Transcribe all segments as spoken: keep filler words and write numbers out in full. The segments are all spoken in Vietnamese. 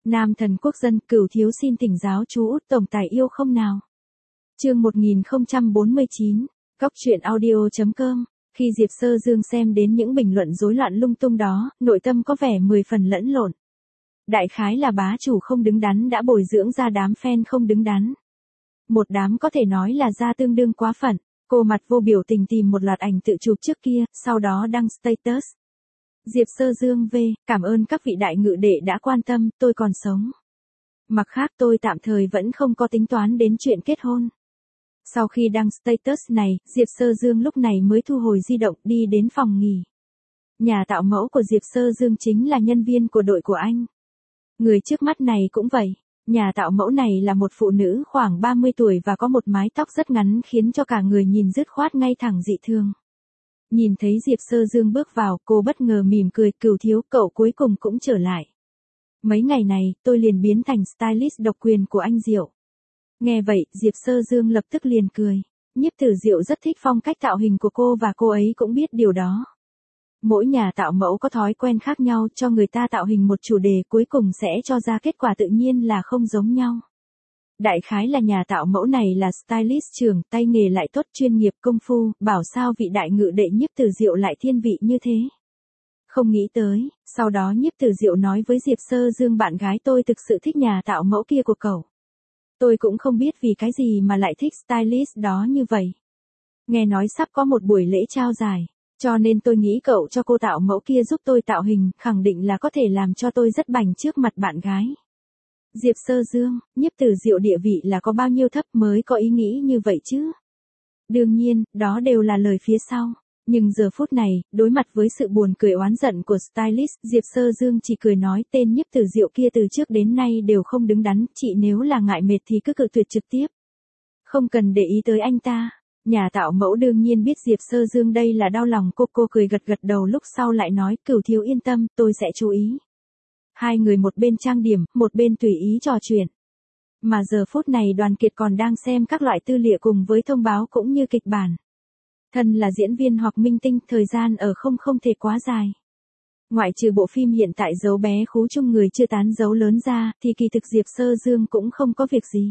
Nam thần quốc dân, Cửu thiếu xin thỉnh giáo chú Út tổng tài yêu không nào. Chương một nghìn không trăm bốn mươi chín, Góc truyện audio chấm com. Khi Diệp Sơ Dương xem đến những bình luận rối loạn lung tung đó, nội tâm có vẻ mười phần lẫn lộn. Đại khái là bá chủ không đứng đắn đã bồi dưỡng ra đám fan không đứng đắn. Một đám có thể nói là ra tương đương quá phận. Cô mặt vô biểu tình tìm một loạt ảnh tự chụp trước kia, sau đó đăng status. Diệp Sơ Dương về, cảm ơn các vị đại ngự đệ đã quan tâm, tôi còn sống. Mặt khác tôi tạm thời vẫn không có tính toán đến chuyện kết hôn. Sau khi đăng status này, Diệp Sơ Dương lúc này mới thu hồi di động đi đến phòng nghỉ. Nhà tạo mẫu của Diệp Sơ Dương chính là nhân viên của đội của anh. Người trước mắt này cũng vậy. Nhà tạo mẫu này là một phụ nữ khoảng ba mươi tuổi và có một mái tóc rất ngắn khiến cho cả người nhìn dứt khoát ngay thẳng dị thường. Nhìn thấy Diệp Sơ Dương bước vào, cô bất ngờ mỉm cười, Cửu thiếu, cậu cuối cùng cũng trở lại. Mấy ngày này, tôi liền biến thành stylist độc quyền của anh Diệu. Nghe vậy, Diệp Sơ Dương lập tức liền cười. Nhiếp Tử Diệu rất thích phong cách tạo hình của cô và cô ấy cũng biết điều đó. Mỗi nhà tạo mẫu có thói quen khác nhau, cho người ta tạo hình một chủ đề cuối cùng sẽ cho ra kết quả tự nhiên là không giống nhau. Đại khái là nhà tạo mẫu này là stylist trưởng, tay nghề lại tốt, chuyên nghiệp công phu, bảo sao vị đại ngự đệ Nhiếp Tử Diệu lại thiên vị như thế. Không nghĩ tới, sau đó Nhiếp Tử Diệu nói với Diệp Sơ Dương, bạn gái tôi thực sự thích nhà tạo mẫu kia của cậu. Tôi cũng không biết vì cái gì mà lại thích stylist đó như vậy. Nghe nói sắp có một buổi lễ trao giải, cho nên tôi nghĩ cậu cho cô tạo mẫu kia giúp tôi tạo hình, khẳng định là có thể làm cho tôi rất bành trước mặt bạn gái. Diệp Sơ Dương, Nhiếp Tử Diệu địa vị là có bao nhiêu thấp mới có ý nghĩ như vậy chứ? Đương nhiên, đó đều là lời phía sau. Nhưng giờ phút này, đối mặt với sự buồn cười oán giận của stylist, Diệp Sơ Dương chỉ cười nói, tên Nhiếp Tử Diệu kia từ trước đến nay đều không đứng đắn, chị nếu là ngại mệt thì cứ cự tuyệt trực tiếp. Không cần để ý tới anh ta. Nhà tạo mẫu đương nhiên biết Diệp Sơ Dương đây là đau lòng cô, cô cười gật gật đầu, lúc sau lại nói, Cửu thiếu yên tâm, tôi sẽ chú ý. Hai người một bên trang điểm, một bên tùy ý trò chuyện. Mà giờ phút này Đoàn Kiệt còn đang xem các loại tư liệu cùng với thông báo cũng như kịch bản. Thân là diễn viên hoặc minh tinh, thời gian ở không không thể quá dài. Ngoại trừ bộ phim hiện tại Dấu bé khú chung người chưa tán dấu lớn ra, thì kỳ thực Diệp Sơ Dương cũng không có việc gì.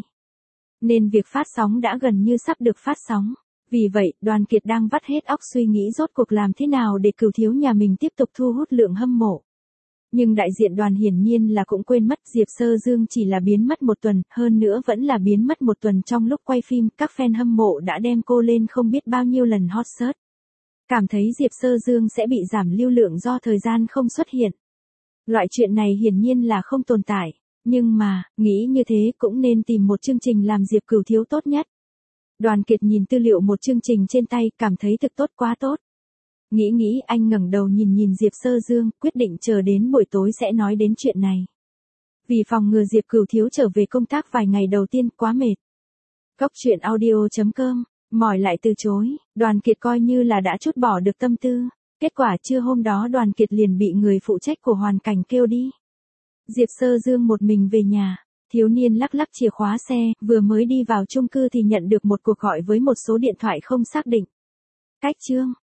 Nên việc phát sóng đã gần như sắp được phát sóng. Vì vậy, Đoàn Kiệt đang vắt hết óc suy nghĩ rốt cuộc làm thế nào để Cửu thiếu nhà mình tiếp tục thu hút lượng hâm mộ. Nhưng đại diện Đoàn hiển nhiên là cũng quên mất Diệp Sơ Dương chỉ là biến mất một tuần, hơn nữa vẫn là biến mất một tuần trong lúc quay phim, các fan hâm mộ đã đem cô lên không biết bao nhiêu lần hot search. Cảm thấy Diệp Sơ Dương sẽ bị giảm lưu lượng do thời gian không xuất hiện. Loại chuyện này hiển nhiên là không tồn tại, nhưng mà, nghĩ như thế cũng nên tìm một chương trình làm Diệp Cửu thiếu tốt nhất. Đoàn Kiệt nhìn tư liệu một chương trình trên tay, cảm thấy thực tốt quá tốt. Nghĩ nghĩ anh ngẩng đầu nhìn nhìn Diệp Sơ Dương, quyết định chờ đến buổi tối sẽ nói đến chuyện này. Vì phòng ngừa Diệp Cửu thiếu trở về công tác vài ngày đầu tiên quá mệt. Góc truyện audio chấm com, mỏi lại từ chối, Đoàn Kiệt coi như là đã trút bỏ được tâm tư. Kết quả trưa hôm đó Đoàn Kiệt liền bị người phụ trách của hoàn cảnh kêu đi. Diệp Sơ Dương một mình về nhà, thiếu niên lắc lắc chìa khóa xe, vừa mới đi vào chung cư thì nhận được một cuộc gọi với một số điện thoại không xác định. Cách chương